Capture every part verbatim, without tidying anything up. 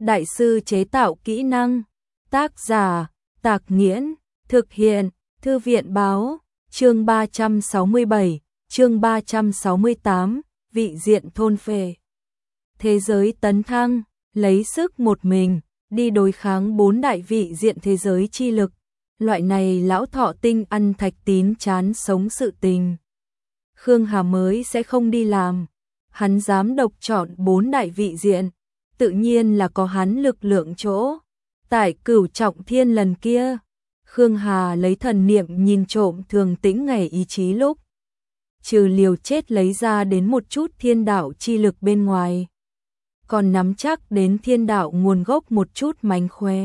đại sư chế tạo kỹ năng. Tác giả, Tạc Nghiễn, thực hiện, Thư viện báo, chương ba trăm sáu mươi bảy, chương ba trăm sáu mươi tám, vị diện thôn phệ. Thế giới tấn thăng, lấy sức một mình, đi đối kháng bốn đại vị diện thế giới chi lực. Loại này lão thọ tinh ăn thạch tín chán sống sự tình. Khương Hà mới sẽ không đi làm. Hắn dám độc chọn bốn đại vị diện, tự nhiên là có hắn lực lượng chỗ. Tại Cửu Trọng Thiên lần kia, Khương Hà lấy thần niệm nhìn trộm Thường Tĩnh ngày ý chí lúc, trừ liều chết lấy ra đến một chút thiên đạo chi lực bên ngoài, còn nắm chắc đến thiên đạo nguồn gốc một chút mánh khóe.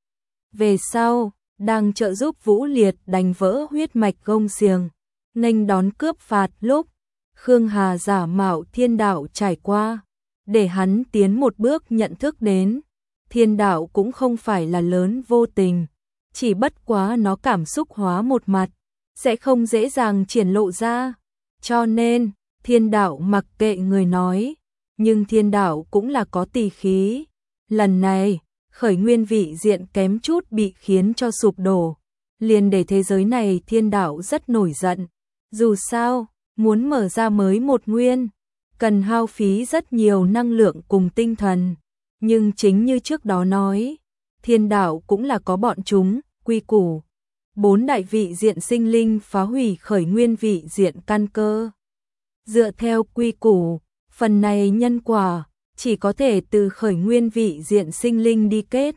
Về sau, đang trợ giúp Vũ Liệt đánh vỡ huyết mạch gông xiềng, nghênh đón cướp phạt lúc, Khương Hà giả mạo thiên đạo trải qua, để hắn tiến một bước nhận thức đến, thiên đạo cũng không phải là lớn vô tình, chỉ bất quá nó cảm xúc hóa một mặt, sẽ không dễ dàng triển lộ ra. Cho nên, thiên đạo mặc kệ người nói, nhưng thiên đạo cũng là có tỳ khí. Lần này, khởi nguyên vị diện kém chút bị khiến cho sụp đổ, liền để thế giới này thiên đạo rất nổi giận. Dù sao, muốn mở ra mới một nguyên, cần hao phí rất nhiều năng lượng cùng tinh thần. Nhưng chính như trước đó nói, thiên đạo cũng là có bọn chúng, quy củ. Bốn đại vị diện sinh linh phá hủy khởi nguyên vị diện căn cơ. Dựa theo quy củ, phần này nhân quả chỉ có thể từ khởi nguyên vị diện sinh linh đi kết,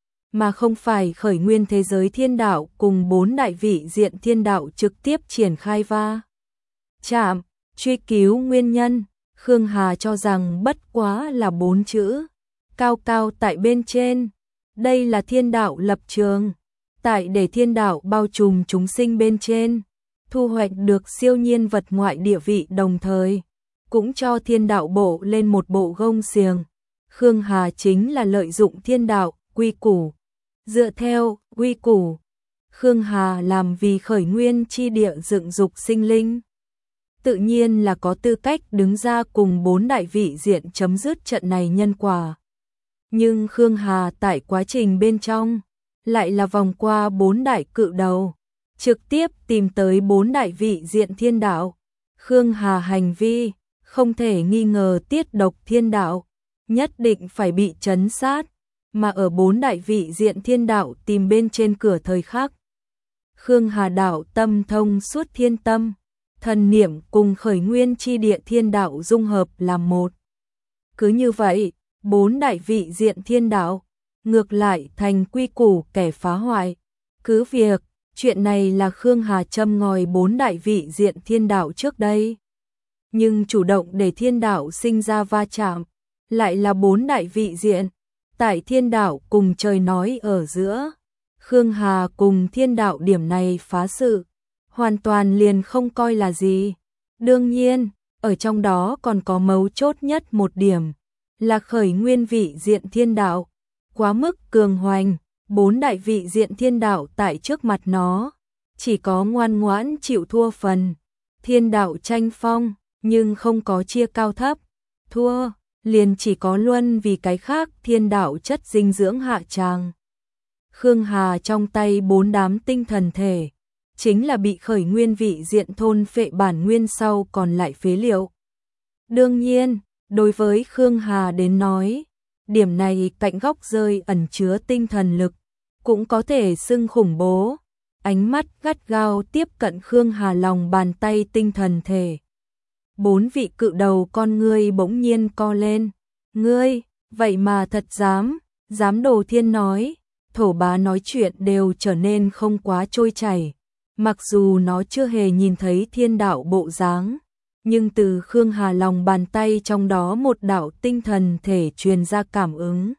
mà không phải khởi nguyên thế giới thiên đạo cùng bốn đại vị diện thiên đạo trực tiếp triển khai va chạm. Truy cứu nguyên nhân, Khương Hà cho rằng bất quá là bốn chữ: cao cao tại bên trên. Đây là thiên đạo lập trường, tại để thiên đạo bao trùm chúng sinh bên trên, thu hoạch được siêu nhiên vật ngoại địa vị, đồng thời cũng cho thiên đạo bộ lên một bộ gông xiềng. Khương Hà chính là lợi dụng thiên đạo quy củ. Dựa theo quy củ, Khương Hà làm vì khởi nguyên chi địa dựng dục sinh linh, tự nhiên là có tư cách đứng ra cùng bốn đại vị diện chấm dứt trận này nhân quả. Nhưng Khương Hà tại quá trình bên trong lại là vòng qua bốn đại cự đầu, trực tiếp tìm tới bốn đại vị diện thiên đạo. Khương Hà hành vi không thể nghi ngờ tiết độc thiên đạo, nhất định phải bị trấn sát, mà ở bốn đại vị diện thiên đạo tìm bên trên cửa thời khắc, Khương Hà đạo tâm thông suốt thiên tâm, thần niệm cùng khởi nguyên chi địa thiên đạo dung hợp làm một. Cứ như vậy, bốn đại vị diện thiên đạo ngược lại thành quy củ kẻ phá hoại. Cứ việc chuyện này là Khương Hà châm ngòi bốn đại vị diện thiên đạo trước đây, nhưng chủ động để thiên đạo sinh ra va chạm lại là bốn đại vị diện. Tại thiên đạo cùng trời nói ở giữa, Khương Hà cùng thiên đạo điểm này phá sự, hoàn toàn liền không coi là gì. Đương nhiên, ở trong đó còn có mấu chốt nhất một điểm, là khởi nguyên vị diện thiên đạo quá mức cường hoành, bốn đại vị diện thiên đạo tại trước mặt nó chỉ có ngoan ngoãn chịu thua phần. Thiên đạo tranh phong, nhưng không có chia cao thấp, thua liền chỉ có luân vì cái khác thiên đạo chất dinh dưỡng hạ tràng. Khương Hà trong tay bốn đám tinh thần thể, chính là bị khởi nguyên vị diện thôn phệ bản nguyên sau còn lại phế liệu. Đương nhiên, đối với Khương Hà đến nói, điểm này cạnh góc rơi ẩn chứa tinh thần lực, cũng có thể xưng khủng bố. Ánh mắt gắt gao tiếp cận Khương Hà lòng bàn tay tinh thần thể. Bốn vị cự đầu con ngươi bỗng nhiên co lên. Ngươi, vậy mà thật dám, dám đồ thiên nói. Thổ bá nói chuyện đều trở nên không quá trôi chảy. Mặc dù nó chưa hề nhìn thấy thiên đạo bộ dáng, nhưng từ Khương Hà lòng bàn tay trong đó một đạo tinh thần thể truyền ra cảm ứng,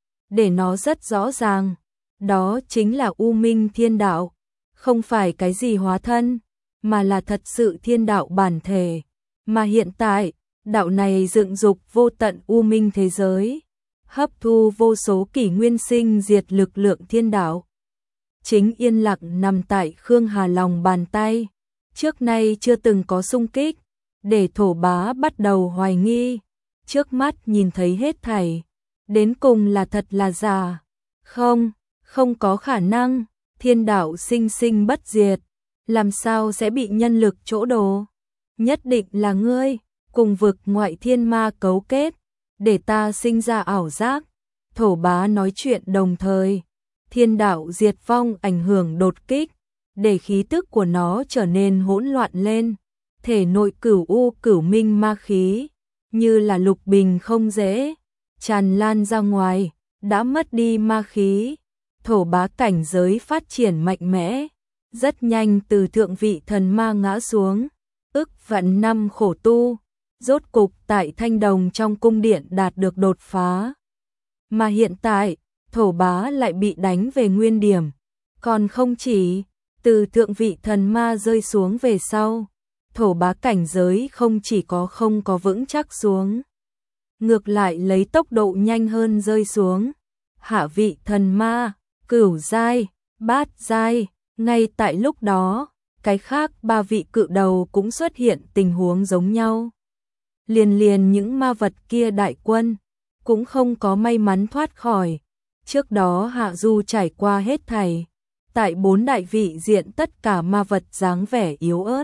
để nó rất rõ ràng, đó chính là U Minh thiên đạo, không phải cái gì hóa thân, mà là thật sự thiên đạo bản thể. Mà hiện tại, đạo này dựng dục vô tận U Minh thế giới, hấp thu vô số kỷ nguyên sinh diệt lực lượng thiên đạo, chính yên lặng nằm tại Khương Hà lòng bàn tay. Trước nay chưa từng có xung kích, để thổ bá bắt đầu hoài nghi. Trước mắt nhìn thấy hết thảy, đến cùng là thật là giả? Không, không có khả năng, thiên đạo sinh sinh bất diệt, làm sao sẽ bị nhân lực chỗ đồ? Nhất định là ngươi, cùng vực ngoại thiên ma cấu kết, để ta sinh ra ảo giác. Thổ Bá nói chuyện đồng thời, thiên đạo diệt vong ảnh hưởng đột kích, để khí tức của nó trở nên hỗn loạn lên, thể nội cửu u cửu minh ma khí, như là lục bình không dễ, tràn lan ra ngoài, đã mất đi ma khí. Thổ Bá cảnh giới phát triển mạnh mẽ, rất nhanh từ thượng vị thần ma ngã xuống, ức vạn năm khổ tu, rốt cục tại Thanh Đồng trong cung điện đạt được đột phá. Mà hiện tại, Thổ Bá lại bị đánh về nguyên điểm, còn không chỉ, từ thượng vị thần ma rơi xuống về sau, Thổ Bá cảnh giới không chỉ có không có vững chắc xuống, ngược lại lấy tốc độ nhanh hơn rơi xuống. Hạ vị thần ma, cửu giai, bát giai, ngay tại lúc đó, cái khác ba vị cự đầu cũng xuất hiện tình huống giống nhau. Liền liền những ma vật kia đại quân, cũng không có may mắn thoát khỏi. Trước đó Hạ Du trải qua hết thảy, tại bốn đại vị diện tất cả ma vật dáng vẻ yếu ớt.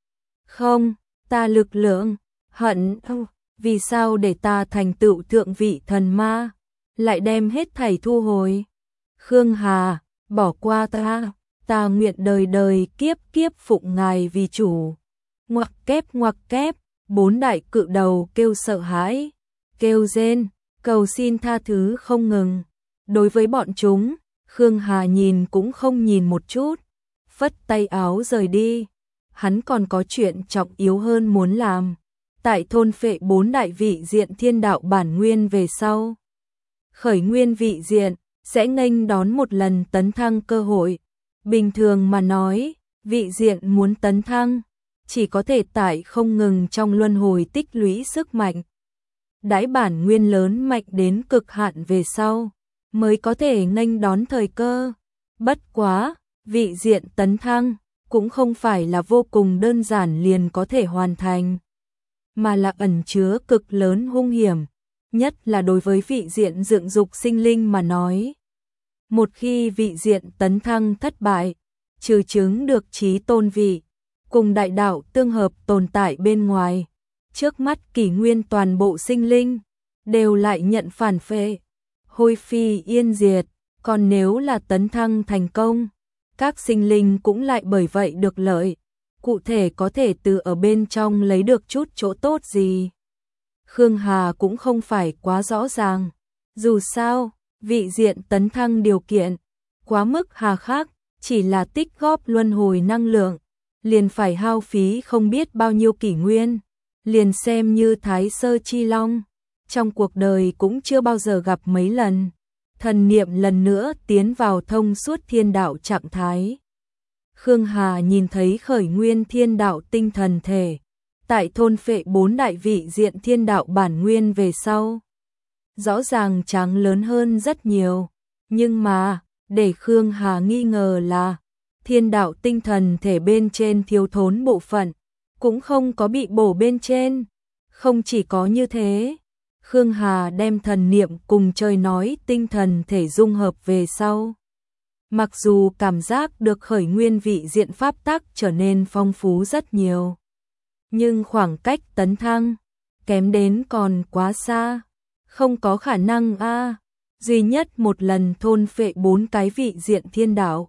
Không, ta lực lượng, hận, vì sao để ta thành tựu thượng vị thần ma, lại đem hết thảy thu hồi? Khương Hà, bỏ qua ta, ta nguyện đời đời kiếp kiếp phụng ngài vì chủ. Ngoặc kép ngoặc kép, bốn đại cự đầu kêu sợ hãi, kêu rên, cầu xin tha thứ không ngừng. Đối với bọn chúng, Khương Hà nhìn cũng không nhìn một chút, phất tay áo rời đi. Hắn còn có chuyện trọng yếu hơn muốn làm. Tại thôn phệ bốn đại vị diện thiên đạo bản nguyên về sau, khởi nguyên vị diện sẽ nghênh đón một lần tấn thăng cơ hội. Bình thường mà nói, vị diện muốn tấn thăng, chỉ có thể tại không ngừng trong luân hồi tích lũy sức mạnh. Đãi bản nguyên lớn mạnh đến cực hạn về sau, mới có thể nghênh đón thời cơ. Bất quá, vị diện tấn thăng cũng không phải là vô cùng đơn giản liền có thể hoàn thành, mà là ẩn chứa cực lớn hung hiểm, nhất là đối với vị diện dựng dục sinh linh mà nói. Một khi vị diện tấn thăng thất bại, trừ chứng được chí tôn vị, cùng đại đạo tương hợp tồn tại bên ngoài, trước mắt kỷ nguyên toàn bộ sinh linh, đều lại nhận phản phệ, hôi phi yên diệt. Còn nếu là tấn thăng thành công, các sinh linh cũng lại bởi vậy được lợi, cụ thể có thể từ ở bên trong lấy được chút chỗ tốt gì. Khương Hà cũng không phải quá rõ ràng, dù sao, vị diện tấn thăng điều kiện quá mức hà khắc, chỉ là tích góp luân hồi năng lượng, liền phải hao phí không biết bao nhiêu kỷ nguyên, liền xem như Thái Sơ Chi Long, trong cuộc đời cũng chưa bao giờ gặp mấy lần. Thần niệm lần nữa tiến vào thông suốt thiên đạo trạng thái. Khương Hà nhìn thấy khởi nguyên thiên đạo tinh thần thể, tại thôn phệ bốn đại vị diện thiên đạo bản nguyên về sau. Rõ ràng trắng lớn hơn rất nhiều, nhưng mà, để Khương Hà nghi ngờ là, thiên đạo tinh thần thể bên trên thiếu thốn bộ phận, cũng không có bị bổ bên trên. Không chỉ có như thế, Khương Hà đem thần niệm cùng trời nói tinh thần thể dung hợp về sau. Mặc dù cảm giác được khởi nguyên vị diện pháp tắc trở nên phong phú rất nhiều, nhưng khoảng cách tấn thăng, kém đến còn quá xa. Không có khả năng a, duy nhất một lần thôn phệ bốn cái vị diện thiên đạo,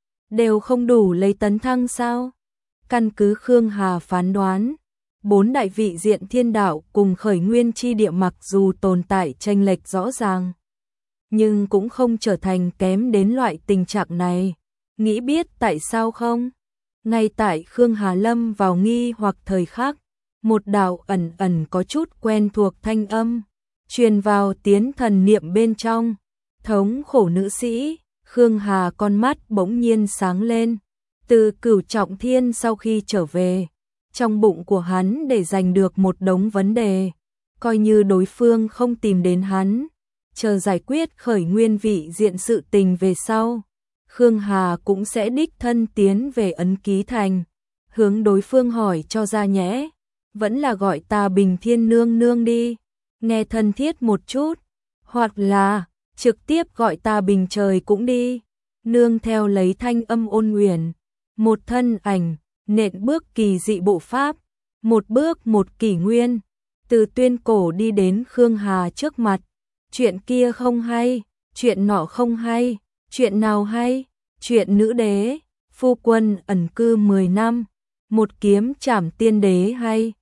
đều không đủ lấy tấn thăng sao? Căn cứ Khương Hà phán đoán, bốn đại vị diện thiên đạo cùng khởi nguyên chi địa mặc dù tồn tại chênh lệch rõ ràng, nhưng cũng không trở thành kém đến loại tình trạng này. Nghĩ biết tại sao không? Ngay tại Khương Hà lâm vào nghi hoặc thời khắc, một đạo ẩn ẩn có chút quen thuộc thanh âm truyền vào tiến thần niệm bên trong. Thống khổ nữ sĩ. Khương Hà con mắt bỗng nhiên sáng lên. Từ Cửu Trọng Thiên sau khi trở về, trong bụng của hắn để giành được một đống vấn đề, coi như đối phương không tìm đến hắn, chờ giải quyết khởi nguyên vị diện sự tình về sau, Khương Hà cũng sẽ đích thân tiến về Ấn Ký Thành, hướng đối phương hỏi cho ra nhẽ, vẫn là gọi ta Bình Thiên nương nương đi, nghe thân thiết một chút. Hoặc là, trực tiếp gọi ta Bình Trời cũng đi. Nương theo lấy thanh âm ôn huyền, một thân ảnh, nện bước kỳ dị bộ pháp, một bước một kỷ nguyên, từ tuyên cổ đi đến Khương Hà trước mặt. Chuyện kia không hay, chuyện nọ không hay, chuyện nào hay, chuyện nữ đế, phu quân ẩn cư mười năm, một kiếm trảm tiên đế hay.